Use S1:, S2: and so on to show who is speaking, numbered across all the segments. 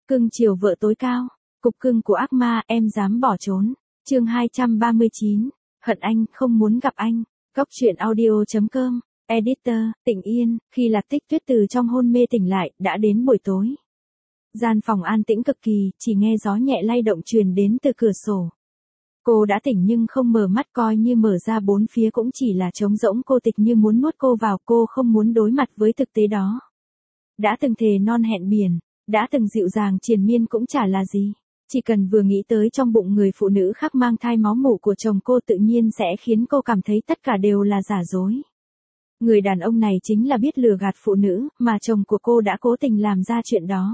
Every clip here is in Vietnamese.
S1: Cưng chiều vợ tối cao. Cục cưng của ác ma, em dám bỏ trốn. Chương 239. Hận anh, không muốn gặp anh. Góc truyện audio.com. Editor, Tịnh Yên. Khi Lạc Tích Tuyết từ trong hôn mê tỉnh lại, đã đến buổi tối. Gian phòng an tĩnh cực kỳ, chỉ nghe gió nhẹ lay động truyền đến từ cửa sổ. Cô đã tỉnh nhưng không mở mắt, coi như mở ra bốn phía cũng chỉ là trống rỗng, cô tịch như muốn nuốt cô vào, cô không muốn đối mặt với thực tế đó. Đã từng thề non hẹn biển, đã từng dịu dàng triền miên cũng chả là gì. Chỉ cần vừa nghĩ tới trong bụng người phụ nữ khác mang thai máu mủ của chồng cô tự nhiên sẽ khiến cô cảm thấy tất cả đều là giả dối. Người đàn ông này chính là biết lừa gạt phụ nữ, mà chồng của cô đã cố tình làm ra chuyện đó.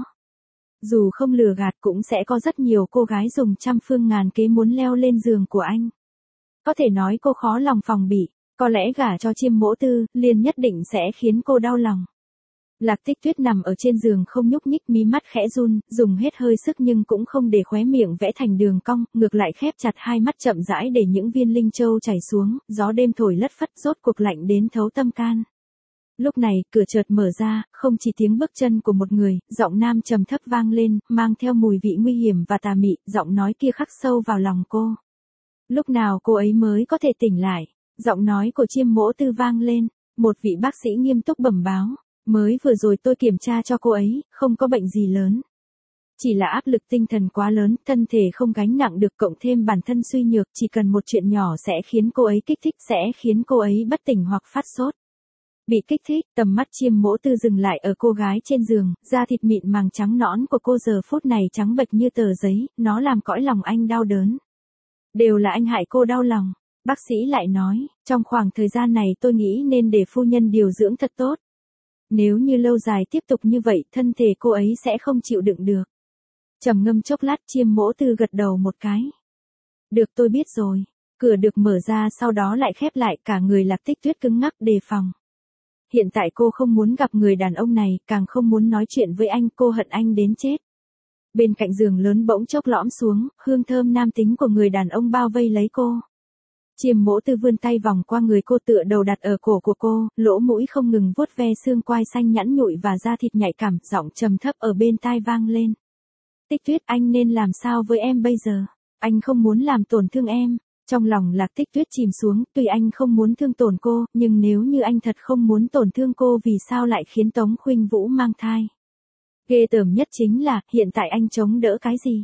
S1: Dù không lừa gạt cũng sẽ có rất nhiều cô gái dùng trăm phương ngàn kế muốn leo lên giường của anh. Có thể nói cô khó lòng phòng bị, có lẽ gả cho Chiêm Mỗ Tư, liền nhất định sẽ khiến cô đau lòng. Lạc Tích Tuyết nằm ở trên giường không nhúc nhích, mí mắt khẽ run, dùng hết hơi sức nhưng cũng không để khóe miệng vẽ thành đường cong, ngược lại khép chặt hai mắt chậm rãi để những viên linh châu chảy xuống, gió đêm thổi lất phất rốt cuộc lạnh đến thấu tâm can. Lúc này, cửa chợt mở ra, không chỉ tiếng bước chân của một người, giọng nam trầm thấp vang lên, mang theo mùi vị nguy hiểm và tà mị, giọng nói kia khắc sâu vào lòng cô. Lúc nào cô ấy mới có thể tỉnh lại? Giọng nói của Chiêm Mỗ Tư vang lên, một vị bác sĩ nghiêm túc bẩm báo. Mới vừa rồi tôi kiểm tra cho cô ấy, không có bệnh gì lớn. Chỉ là áp lực tinh thần quá lớn, thân thể không gánh nặng được, cộng thêm bản thân suy nhược, chỉ cần một chuyện nhỏ sẽ khiến cô ấy kích thích, sẽ khiến cô ấy bất tỉnh hoặc phát sốt. Bị kích thích, tầm mắt Chiêm Mỗ Tư dừng lại ở cô gái trên giường, da thịt mịn màng trắng nõn của cô giờ phút này trắng bệch như tờ giấy, nó làm cõi lòng anh đau đớn. Đều là anh hại cô đau lòng. Bác sĩ lại nói, trong khoảng thời gian này tôi nghĩ nên để phu nhân điều dưỡng thật tốt. Nếu như lâu dài tiếp tục như vậy, thân thể cô ấy sẽ không chịu đựng được. Trầm ngâm chốc lát, Chiêm Mỗ Tư gật đầu một cái. Được, tôi biết rồi. Cửa được mở ra sau đó lại khép lại, cả người Lạc Tích Tuyết cứng ngắc đề phòng. Hiện tại cô không muốn gặp người đàn ông này, càng không muốn nói chuyện với anh, cô hận anh đến chết. Bên cạnh giường lớn bỗng chốc lõm xuống, hương thơm nam tính của người đàn ông bao vây lấy cô. Chiêm Mỗ Tư vươn tay vòng qua người cô, tựa đầu đặt ở cổ của cô, lỗ mũi không ngừng vuốt ve xương quai xanh nhẵn nhụi và da thịt nhạy cảm, giọng trầm thấp ở bên tai vang lên. Tích Tuyết, anh nên làm sao với em bây giờ? Anh không muốn làm tổn thương em. Trong lòng Lạc Tích Tuyết chìm xuống, tuy anh không muốn thương tổn cô, nhưng nếu như anh thật không muốn tổn thương cô, vì sao lại khiến Tống Khuynh Vũ mang thai? Ghê tởm nhất chính là, hiện tại anh chống đỡ cái gì?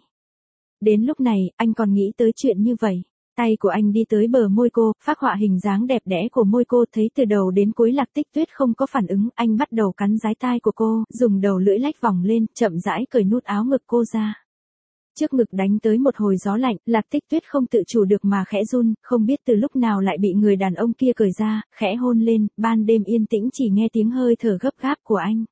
S1: Đến lúc này, anh còn nghĩ tới chuyện như vậy. Tay của anh đi tới bờ môi cô, phác họa hình dáng đẹp đẽ của môi cô, thấy từ đầu đến cuối Lạc Tích Tuyết không có phản ứng, anh bắt đầu cắn dái tai của cô, dùng đầu lưỡi lách vòng lên, chậm rãi cởi nút áo ngực cô ra. Trước ngực đánh tới một hồi gió lạnh, Lạc Tích Tuyết không tự chủ được mà khẽ run, không biết từ lúc nào lại bị người đàn ông kia cởi ra, khẽ hôn lên, ban đêm yên tĩnh chỉ nghe tiếng hơi thở gấp gáp của anh.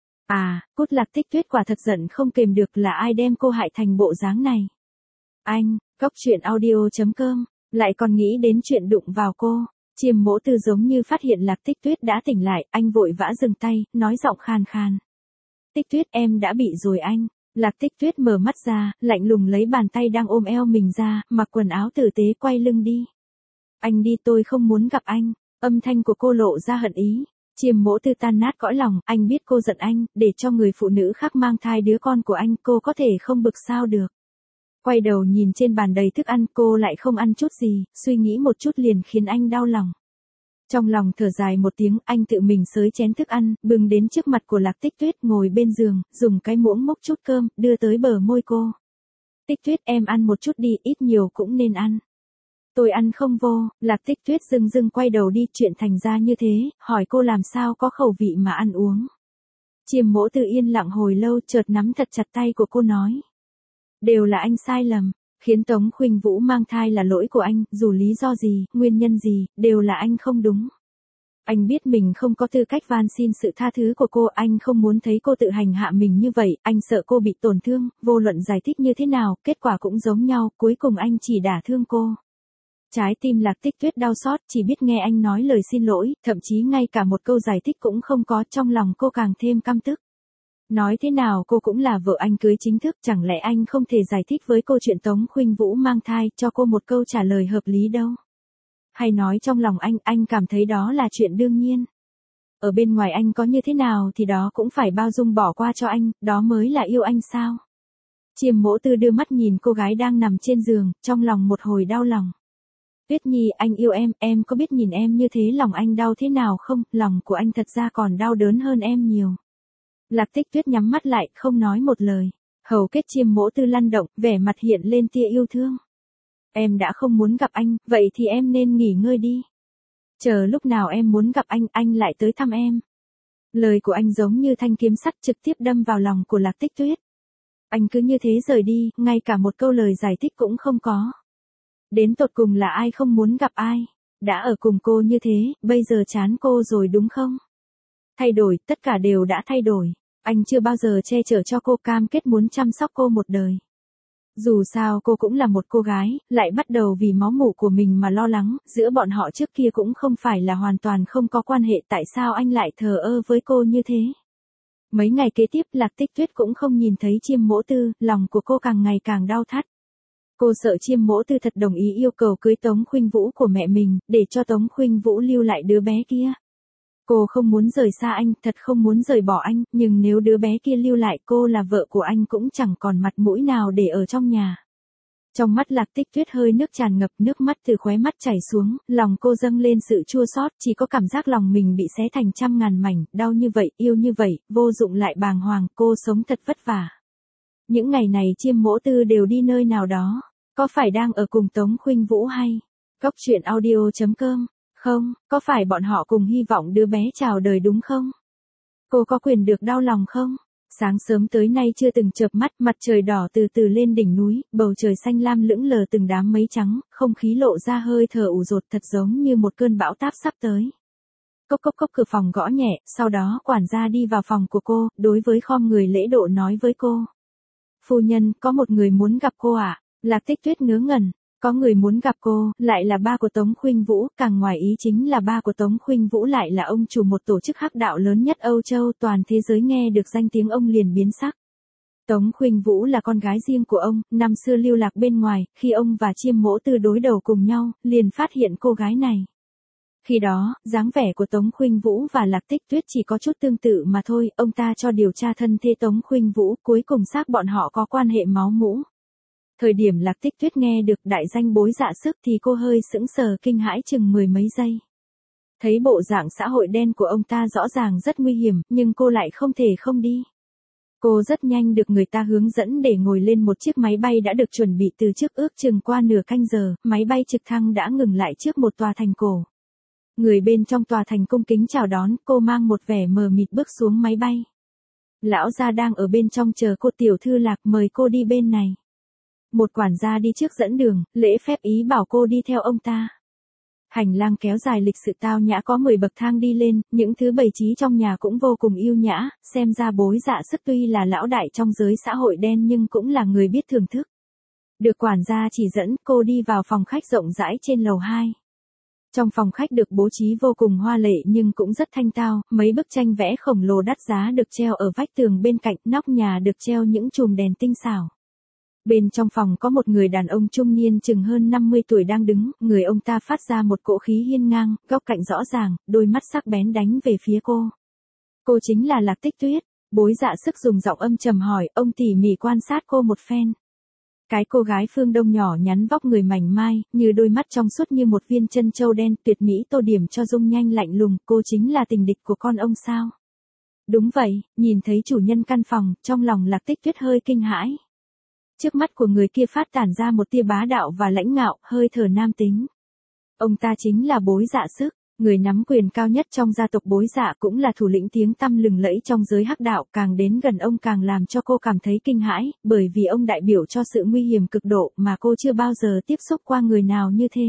S1: À, cút! Lạc Tích Tuyết quả thật giận không kềm được, là ai đem cô hại thành bộ dáng này? Anh, góc truyện audio.com, lại còn nghĩ đến chuyện đụng vào cô. Chiêm Mỗ Tư giống như phát hiện Lạc Tích Tuyết đã tỉnh lại, anh vội vã dừng tay, nói giọng khàn khàn. Tích Tuyết, em đã bị rồi anh. Lạc Tích Tuyết mở mắt ra, lạnh lùng lấy bàn tay đang ôm eo mình ra, mặc quần áo tử tế quay lưng đi. Anh đi, tôi không muốn gặp anh. Âm thanh của cô lộ ra hận ý. Chiêm Mỗ Tư tan nát cõi lòng, anh biết cô giận anh, để cho người phụ nữ khác mang thai đứa con của anh, cô có thể không bực sao được. Quay đầu nhìn trên bàn đầy thức ăn, cô lại không ăn chút gì, suy nghĩ một chút liền khiến anh đau lòng. Trong lòng thở dài một tiếng, anh tự mình xới chén thức ăn, bưng đến trước mặt của Lạc Tích Tuyết, ngồi bên giường, dùng cái muỗng múc chút cơm, đưa tới bờ môi cô. Tích Tuyết, em ăn một chút đi, ít nhiều cũng nên ăn. Tôi ăn không vô. Lạc Tích Tuyết dưng dưng quay đầu đi, chuyện thành ra như thế, hỏi cô làm sao có khẩu vị mà ăn uống. Chiêm Mỗ Tư yên lặng hồi lâu, chợt nắm thật chặt tay của cô nói. Đều là anh sai lầm, khiến Tống Khuynh Vũ mang thai là lỗi của anh, dù lý do gì, nguyên nhân gì, đều là anh không đúng. Anh biết mình không có tư cách van xin sự tha thứ của cô, anh không muốn thấy cô tự hành hạ mình như vậy, anh sợ cô bị tổn thương, vô luận giải thích như thế nào, kết quả cũng giống nhau, cuối cùng anh chỉ đả thương cô. Trái tim Lạc Tích Tuyết đau xót, chỉ biết nghe anh nói lời xin lỗi, thậm chí ngay cả một câu giải thích cũng không có, trong lòng cô càng thêm căm tức. Nói thế nào cô cũng là vợ anh cưới chính thức, chẳng lẽ anh không thể giải thích với cô chuyện Tống Khuynh Vũ mang thai, cho cô một câu trả lời hợp lý đâu? Hay nói trong lòng anh cảm thấy đó là chuyện đương nhiên. Ở bên ngoài anh có như thế nào thì đó cũng phải bao dung bỏ qua cho anh, đó mới là yêu anh sao? Chiêm Mỗ Tư đưa mắt nhìn cô gái đang nằm trên giường, trong lòng một hồi đau lòng. Tuyết Nhi, anh yêu em có biết nhìn em như thế lòng anh đau thế nào không, lòng của anh thật ra còn đau đớn hơn em nhiều. Lạc Tích Tuyết nhắm mắt lại, không nói một lời. Hầu kết Chiêm Mỗ Tư lăn động, vẻ mặt hiện lên tia yêu thương. Em đã không muốn gặp anh, vậy thì em nên nghỉ ngơi đi. Chờ lúc nào em muốn gặp anh lại tới thăm em. Lời của anh giống như thanh kiếm sắt trực tiếp đâm vào lòng của Lạc Tích Tuyết. Anh cứ như thế rời đi, ngay cả một câu lời giải thích cũng không có. Đến tột cùng là ai không muốn gặp ai? Đã ở cùng cô như thế, bây giờ chán cô rồi đúng không? Thay đổi, tất cả đều đã thay đổi. Anh chưa bao giờ che chở cho cô, cam kết muốn chăm sóc cô một đời. Dù sao cô cũng là một cô gái, lại bắt đầu vì máu mủ của mình mà lo lắng, giữa bọn họ trước kia cũng không phải là hoàn toàn không có quan hệ, tại sao anh lại thờ ơ với cô như thế? Mấy ngày kế tiếp Lạc Tích Tuyết cũng không nhìn thấy Chiêm Mỗ Tư, lòng của cô càng ngày càng đau thắt. Cô sợ Chiêm Mỗ Tư thật đồng ý yêu cầu cưới Tống Khuynh Vũ của mẹ mình, để cho Tống Khuynh Vũ lưu lại đứa bé kia. Cô không muốn rời xa anh, thật không muốn rời bỏ anh, nhưng nếu đứa bé kia lưu lại cô là vợ của anh cũng chẳng còn mặt mũi nào để ở trong nhà. Trong mắt Lạc Tích Tuyết hơi nước tràn ngập, nước mắt từ khóe mắt chảy xuống, lòng cô dâng lên sự chua xót, chỉ có cảm giác lòng mình bị xé thành trăm ngàn mảnh, đau như vậy, yêu như vậy, vô dụng lại bàng hoàng, cô sống thật vất vả. Những ngày này Chiêm Mỗ Tư đều đi nơi nào đó, có phải đang ở cùng Tống Khuynh Vũ hay? Góc truyện audio.com. Không, có phải bọn họ cùng hy vọng đứa bé chào đời đúng không? Cô có quyền được đau lòng không? Sáng sớm tới nay chưa từng chợp mắt, mặt trời đỏ từ từ lên đỉnh núi, bầu trời xanh lam lững lờ từng đám mây trắng, không khí lộ ra hơi thở ủ dột thật giống như một cơn bão táp sắp tới. Cốc cốc cốc, cửa phòng gõ nhẹ, sau đó quản gia đi vào phòng của cô, đối với khom người lễ độ nói với cô. Phu nhân, có một người muốn gặp cô ạ. Lạc Tích Tuyết ngớ ngẩn. Có người muốn gặp cô, lại là ba của Tống Khuynh Vũ, càng ngoài ý chính là ba của Tống Khuynh Vũ lại là ông chủ một tổ chức hắc đạo lớn nhất Âu Châu, toàn thế giới nghe được danh tiếng ông liền biến sắc. Tống Khuynh Vũ là con gái riêng của ông, năm xưa lưu lạc bên ngoài, khi ông và Chiêm Mỗ Tư đối đầu cùng nhau, liền phát hiện cô gái này. Khi đó, dáng vẻ của Tống Khuynh Vũ và Lạc Tích Tuyết chỉ có chút tương tự mà thôi, ông ta cho điều tra thân thế Tống Khuynh Vũ, cuối cùng xác bọn họ có quan hệ máu mủ. Thời điểm Lạc Tích Tuyết nghe được đại danh Bối Dạ Sức thì cô hơi sững sờ kinh hãi chừng mười mấy giây. Thấy bộ dạng xã hội đen của ông ta rõ ràng rất nguy hiểm, nhưng cô lại không thể không đi. Cô rất nhanh được người ta hướng dẫn để ngồi lên một chiếc máy bay đã được chuẩn bị từ trước, ước chừng qua nửa canh giờ, máy bay trực thăng đã ngừng lại trước một tòa thành cổ. Người bên trong tòa thành cung kính chào đón, cô mang một vẻ mờ mịt bước xuống máy bay. Lão gia đang ở bên trong chờ cô, tiểu thư Lạc mời cô đi bên này. Một quản gia đi trước dẫn đường, lễ phép ý bảo cô đi theo ông ta. Hành lang kéo dài lịch sự tao nhã, có 10 bậc thang đi lên, những thứ bày trí trong nhà cũng vô cùng yêu nhã, xem ra Bối Dạ Sức tuy là lão đại trong giới xã hội đen nhưng cũng là người biết thưởng thức. Được quản gia chỉ dẫn, cô đi vào phòng khách rộng rãi trên lầu 2. Trong phòng khách được bố trí vô cùng hoa lệ nhưng cũng rất thanh tao, mấy bức tranh vẽ khổng lồ đắt giá được treo ở vách tường bên cạnh, nóc nhà được treo những chùm đèn tinh xảo. Bên trong phòng có một người đàn ông trung niên chừng hơn 50 tuổi đang đứng, người ông ta phát ra một cỗ khí hiên ngang, góc cạnh rõ ràng, đôi mắt sắc bén đánh về phía cô. Cô chính là Lạc Tích Tuyết. Bối Dạ Sức dùng giọng âm trầm hỏi, ông tỉ mỉ quan sát cô một phen. Cái cô gái phương Đông nhỏ nhắn vóc người mảnh mai, như đôi mắt trong suốt như một viên chân châu đen, tuyệt mỹ tô điểm cho dung nhanh lạnh lùng, cô chính là tình địch của con ông sao? Đúng vậy, nhìn thấy chủ nhân căn phòng, trong lòng Lạc Tích Tuyết hơi kinh hãi. Trước mắt của người kia phát tản ra một tia bá đạo và lãnh ngạo, hơi thở nam tính. Ông ta chính là Bối Dạ Sức, người nắm quyền cao nhất trong gia tộc Bối Dạ, cũng là thủ lĩnh tiếng tăm lừng lẫy trong giới hắc đạo, càng đến gần ông càng làm cho cô cảm thấy kinh hãi, bởi vì ông đại biểu cho sự nguy hiểm cực độ mà cô chưa bao giờ tiếp xúc qua người nào như thế.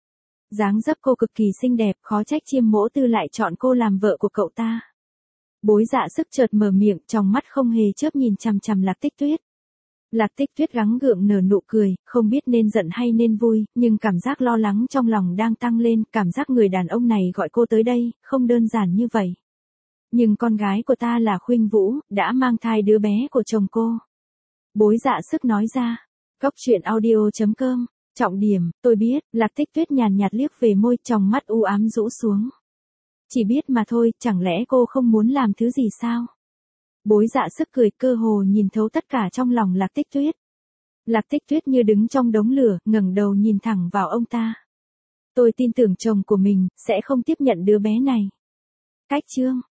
S1: Dáng dấp cô cực kỳ xinh đẹp, khó trách Chiêm Mỗ Tư lại chọn cô làm vợ của cậu ta. Bối Dạ Sức chợt mở miệng, trong mắt không hề chớp nhìn chằm chằm Lạc Tích Tuyết. Lạc Tích Tuyết gắng gượng nở nụ cười, không biết nên giận hay nên vui, nhưng cảm giác lo lắng trong lòng đang tăng lên, cảm giác người đàn ông này gọi cô tới đây, không đơn giản như vậy. Nhưng con gái của ta là Khuynh Vũ, đã mang thai đứa bé của chồng cô. Bối Dạ Sức nói ra. Góc truyện audio.com. Trọng điểm, tôi biết, Lạc Tích Tuyết nhàn nhạt liếc về môi, trong mắt u ám rũ xuống. Chỉ biết mà thôi, chẳng lẽ cô không muốn làm thứ gì sao? Bối Dạ sức cười, cơ hồ nhìn thấu tất cả trong lòng Lạc Tích Tuyết. Lạc Tích Tuyết như đứng trong đống lửa, ngẩng đầu nhìn thẳng vào ông ta. Tôi tin tưởng chồng của mình sẽ không tiếp nhận đứa bé này. Cách chương